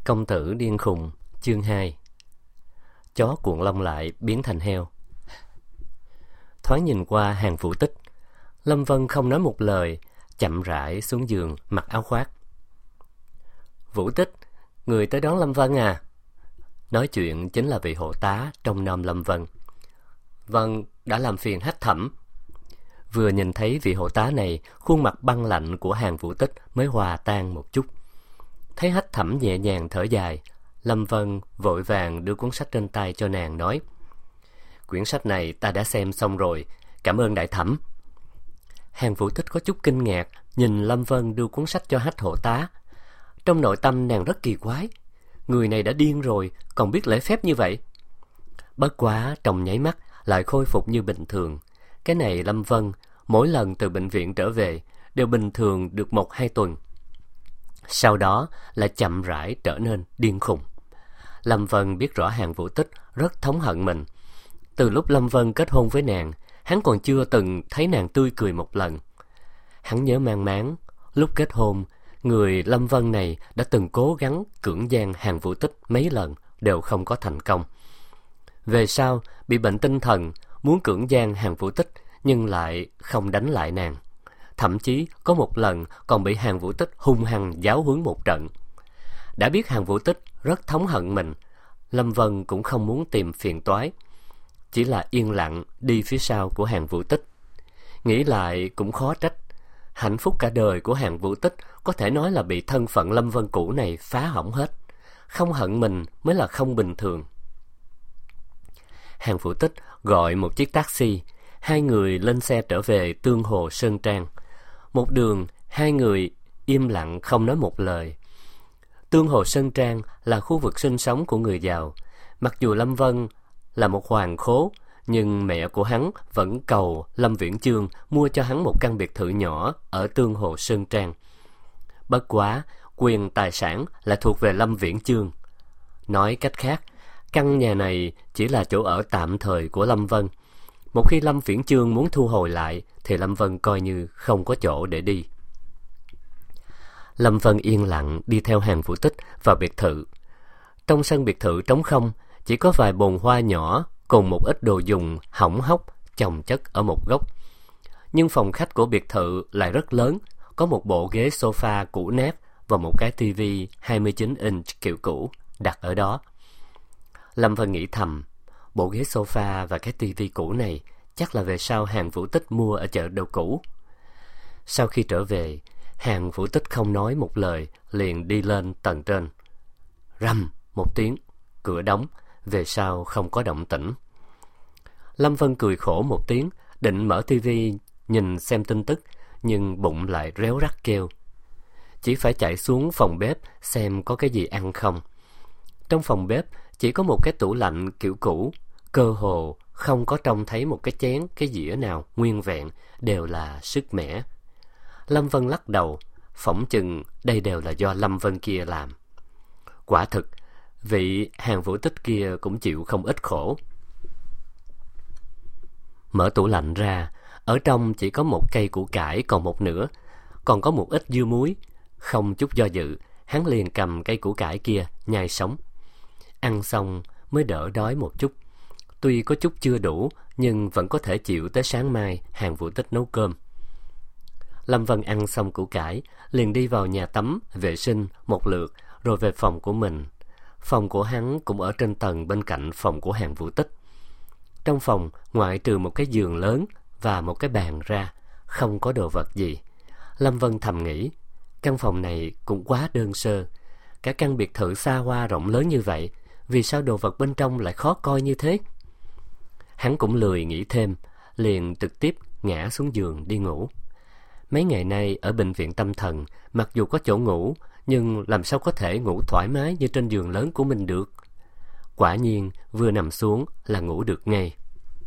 Công tử điên khùng, chương 2. Chó cuộn lông lại biến thành heo. Thoáng nhìn qua Hàng Vũ Tích, Lâm Vân không nói một lời, chậm rãi xuống giường mặc áo khoác. Vũ Tích, người tới đón Lâm Vân à? Nói chuyện chính là vị hộ tá trông nom Lâm Vân. Vâng, đã làm phiền Hách Thẩm. Vừa nhìn thấy vị hộ tá này, khuôn mặt băng lạnh của Hàng Vũ Tích mới hòa tan một chút. Thấy Hách Thẩm nhẹ nhàng thở dài, Lâm Vân vội vàng đưa cuốn sách trên tay cho nàng, nói: Quyển sách này ta đã xem xong rồi, cảm ơn đại thẩm. Hàng Vũ Tích có chút kinh ngạc nhìn Lâm Vân đưa cuốn sách cho Hách hộ tá. Trong nội tâm nàng rất kỳ quái, người này đã điên rồi còn biết lễ phép như vậy. Bất quá trong nháy mắt lại khôi phục như bình thường. Cái này Lâm Vân mỗi lần từ bệnh viện trở về đều bình thường được 1-2 tuần, sau đó là chậm rãi trở nên điên khùng. Lâm Vân biết rõ Hàng Vũ Tích rất thống hận mình. Từ lúc Lâm Vân kết hôn với nàng, hắn còn chưa từng thấy nàng tươi cười một lần. Hắn nhớ mang máng, lúc kết hôn, người Lâm Vân này đã từng cố gắng cưỡng gian Hàng Vũ Tích mấy lần, đều không có thành công. Về sau, bị bệnh tinh thần, muốn cưỡng gian Hàng Vũ Tích nhưng lại không đánh lại nàng. Thậm chí có một lần còn bị Hàng Vũ Tích hung hăng giáo huấn một trận. Đã biết Hàng Vũ Tích rất thống hận mình, Lâm Vân cũng không muốn tìm phiền toái, chỉ là yên lặng đi phía sau của Hàng Vũ Tích. Nghĩ lại cũng khó trách, hạnh phúc cả đời của Hàng Vũ Tích có thể nói là bị thân phận Lâm Vân cũ này phá hỏng hết. Không hận mình mới là không bình thường. Hàng Vũ Tích gọi một chiếc taxi, hai người lên xe trở về Tương Hồ Sơn Trang. Một đường, hai người im lặng không nói một lời. Tương Hồ Sơn Trang là khu vực sinh sống của người giàu. Mặc dù Lâm Vân là một hoàng khố, nhưng mẹ của hắn vẫn cầu Lâm Viễn Chương mua cho hắn một căn biệt thự nhỏ ở Tương Hồ Sơn Trang. Bất quá, quyền tài sản là thuộc về Lâm Viễn Chương. Nói cách khác, căn nhà này chỉ là chỗ ở tạm thời của Lâm Vân. Một khi Lâm Viễn Chương muốn thu hồi lại thì Lâm Vân coi như không có chỗ để đi. Lâm Vân yên lặng đi theo Hàng Vũ Tích vào biệt thự. Trong sân biệt thự trống không, chỉ có vài bồn hoa nhỏ cùng một ít đồ dùng hỏng hóc chồng chất ở một góc. Nhưng phòng khách của biệt thự lại rất lớn, có một bộ ghế sofa cũ nát và một cái tivi 29 inch kiểu cũ đặt ở đó. Lâm Vân nghĩ thầm, bộ ghế sofa và cái tivi cũ này chắc là về sau Hàng Vũ Tích mua ở chợ đồ cũ. Sau khi trở về, Hàng Vũ Tích không nói một lời, liền đi lên tầng trên. Rầm một tiếng, cửa đóng, về sau không có động tĩnh. Lâm Vân cười khổ một tiếng, định mở tivi nhìn xem tin tức, nhưng bụng lại réo rắt kêu. Chỉ phải chạy xuống phòng bếp xem có cái gì ăn không. Trong phòng bếp chỉ có một cái tủ lạnh kiểu cũ, cơ hồ không có trông thấy một cái chén, cái dĩa nào nguyên vẹn, đều là sứt mẻ. Lâm Vân lắc đầu, phỏng chừng đây đều là do Lâm Vân kia làm. Quả thực, vị Hàng Vũ Tích kia cũng chịu không ít khổ. Mở tủ lạnh ra, ở trong chỉ có một cây củ cải còn một nửa, còn có một ít dưa muối. Không chút do dự, hắn liền cầm cây củ cải kia nhai sống. Ăn xong mới đỡ đói một chút. Tuy có chút chưa đủ, nhưng vẫn có thể chịu tới sáng mai Hàng Vũ Tích nấu cơm. Lâm Vân ăn xong củ cải, liền đi vào nhà tắm, vệ sinh một lượt, rồi về phòng của mình. Phòng của hắn cũng ở trên tầng bên cạnh phòng của Hàng Vũ Tích. Trong phòng, ngoại trừ một cái giường lớn và một cái bàn ra, không có đồ vật gì. Lâm Vân thầm nghĩ, căn phòng này cũng quá đơn sơ. Cả căn biệt thự xa hoa rộng lớn như vậy, vì sao đồ vật bên trong lại khó coi như thế? Hắn cũng lười nghĩ thêm, liền trực tiếp ngã xuống giường đi ngủ. Mấy ngày nay ở bệnh viện tâm thần, mặc dù có chỗ ngủ, nhưng làm sao có thể ngủ thoải mái như trên giường lớn của mình được. Quả nhiên, vừa nằm xuống là ngủ được ngay.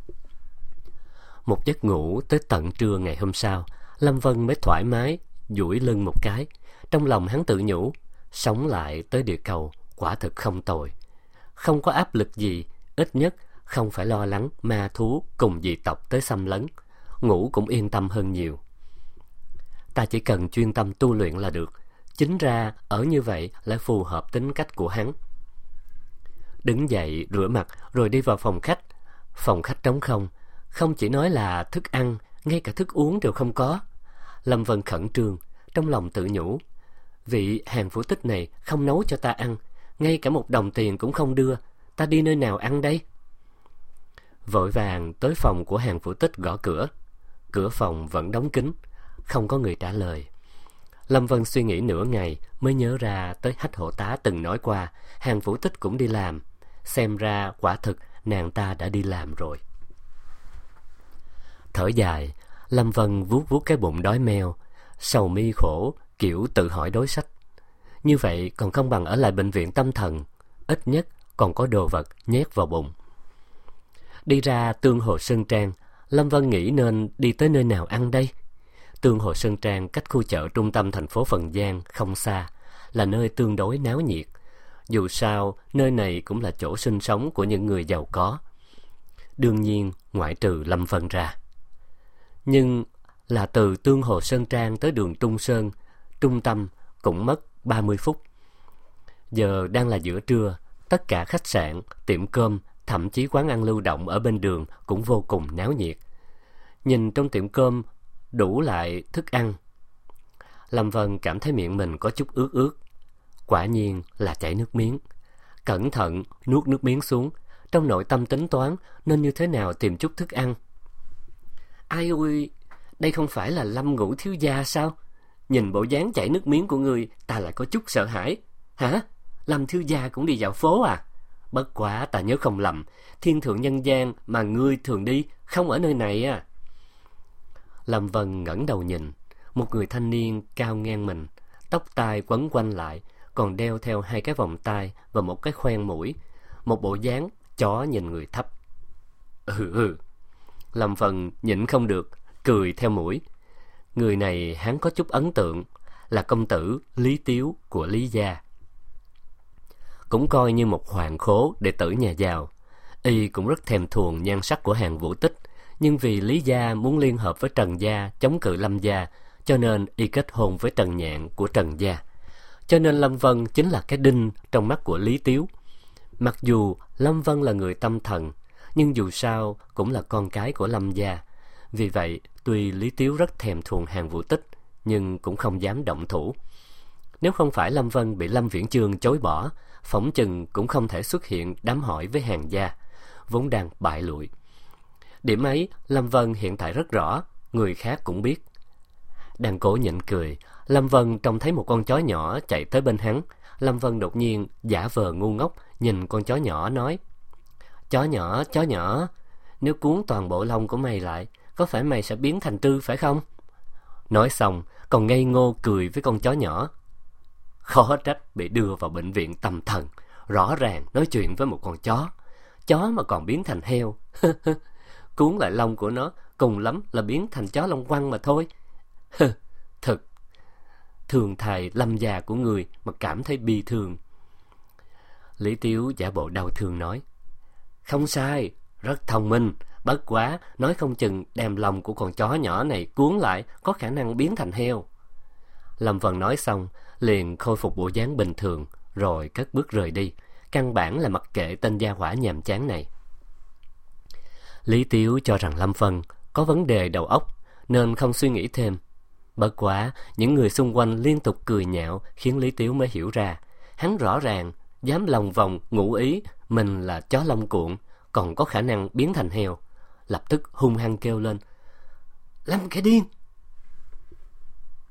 Một giấc ngủ tới tận trưa ngày hôm sau, Lâm Vân mới thoải mái duỗi lưng một cái. Trong lòng hắn tự nhủ, sống lại tới địa cầu quả thực không tồi. Không có áp lực gì, ít nhất không phải lo lắng ma thú cùng dị tộc tới xâm lấn. Ngủ cũng yên tâm hơn nhiều. Ta chỉ cần chuyên tâm tu luyện là được, Chính ra ở như vậy lại phù hợp tính cách của hắn. Đứng dậy rửa mặt rồi đi vào phòng khách. Phòng khách trống không, không chỉ nói là thức ăn, ngay cả thức uống đều không có. Lâm Vân khẩn trương, trong lòng tự nhủ, vị Hàn Phủ Tích này không nấu cho ta ăn, ngay cả một đồng tiền cũng không đưa, ta đi nơi nào ăn đây? Vội vàng tới phòng của Hàn Phủ Tích gõ cửa. Cửa phòng vẫn đóng kín, không có người trả lời. Lâm Vân suy nghĩ nửa ngày mới nhớ ra tới Hách hộ tá từng nói qua Hàn Phủ Tích cũng đi làm. Xem ra quả thực nàng ta đã đi làm rồi. Thở dài, Lâm Vân vuốt vuốt cái bụng đói meo, sầu mi khổ, kiểu tự hỏi đối sách. Như vậy còn không bằng ở lại bệnh viện tâm thần, ít nhất còn có đồ vật nhét vào bụng. Đi ra Tương Hồ Sơn Trang, Lâm Vân nghĩ nên đi tới nơi nào ăn đây. Tương Hồ Sơn Trang cách khu chợ trung tâm thành phố Phần Giang không xa, là nơi tương đối náo nhiệt. Dù sao, nơi này cũng là chỗ sinh sống của những người giàu có. Đương nhiên, ngoại trừ Lâm Vân ra. Nhưng là từ Tương Hồ Sơn Trang tới đường Trung Sơn, trung tâm, cũng mất 30 phút. Giờ đang là giữa trưa, tất cả khách sạn, tiệm cơm, thậm chí quán ăn lưu động ở bên đường cũng vô cùng náo nhiệt. Nhìn trong tiệm cơm đủ lại thức ăn, Lâm Vân cảm thấy miệng mình có chút ướt ướt. Quả nhiên là chảy nước miếng. Cẩn thận nuốt nước miếng xuống, trong nội tâm tính toán nên như thế nào tìm chút thức ăn. Ai ôi, đây không phải là Lâm Ngũ thiếu gia sao? Nhìn bộ dáng chảy nước miếng của người, ta lại có chút sợ hãi. Hả? Lâm thiếu gia cũng đi dạo phố à? Bất quá ta nhớ không lầm, thiên thượng nhân gian mà ngươi thường đi không ở nơi này à? Lâm Vân ngẩng đầu nhìn, một người thanh niên cao ngang mình, tóc tai quấn quanh lại, còn đeo theo 2 cái vòng tai và một cái khoen mũi, một bộ dáng chó nhìn người thấp. Lâm Vân nhịn không được, cười theo mũi. Người này hắn có chút ấn tượng, là công tử Lý Tiếu của Lý gia. Cũng coi như một hoàng khố đệ tử nhà giàu. Y cũng rất thèm thuồng nhan sắc của Hàn Vũ Tích, nhưng vì Lý gia muốn liên hợp với Trần gia chống cự Lâm gia, cho nên Y kết hôn với Trần Nhạn của Trần gia. Cho nên Lâm Vân chính là cái đinh trong mắt của Lý Tiếu. Mặc dù Lâm Vân là người tâm thần, nhưng dù sao cũng là con cái của Lâm gia. Vì vậy, tuy Lý Tiếu rất thèm thuồng Hàn Vũ Tích, nhưng cũng không dám động thủ. Nếu không phải Lâm Vân bị Lâm Viễn Chương chối bỏ, phỏng chừng cũng không thể xuất hiện đám hỏi với Hàn gia, vốn đang bại lụi. Điểm ấy Lâm Vân hiện tại rất rõ, người khác cũng biết. Đang cố nhịn cười, Lâm Vân trông thấy một con chó nhỏ chạy tới bên hắn. Lâm Vân đột nhiên giả vờ ngu ngốc nhìn con chó nhỏ nói: chó nhỏ, nếu cuốn toàn bộ lông của mày lại, có phải mày sẽ biến thành trư phải không? Nói xong còn ngây ngô cười với con chó nhỏ. Khó trách bị đưa vào bệnh viện tâm thần, rõ ràng nói chuyện với một con chó mà còn biến thành heo. Cuốn lại lông của nó, cùng lắm là biến thành chó lông quăng mà thôi. Thật thường thầy Lâm già của người mà cảm thấy bi thương. Lý Tiếu giả bộ đau thương nói: không sai, rất thông minh, bất quá nói không chừng đem lông của con chó nhỏ này cuốn lại có khả năng biến thành heo. Lâm Vân nói xong liền khôi phục bộ dáng bình thường, rồi cất bước rời đi, căn bản là mặc kệ tên gia hỏa nhàm chán này. Lý Tiếu cho rằng Lâm Vân có vấn đề đầu óc nên không suy nghĩ thêm. Bất quá những người xung quanh liên tục cười nhạo khiến Lý Tiếu mới hiểu ra, hắn rõ ràng dám lòng vòng ngụ ý mình là chó lông cuộn, còn có khả năng biến thành heo. Lập tức hung hăng kêu lên: Lâm kẻ điên,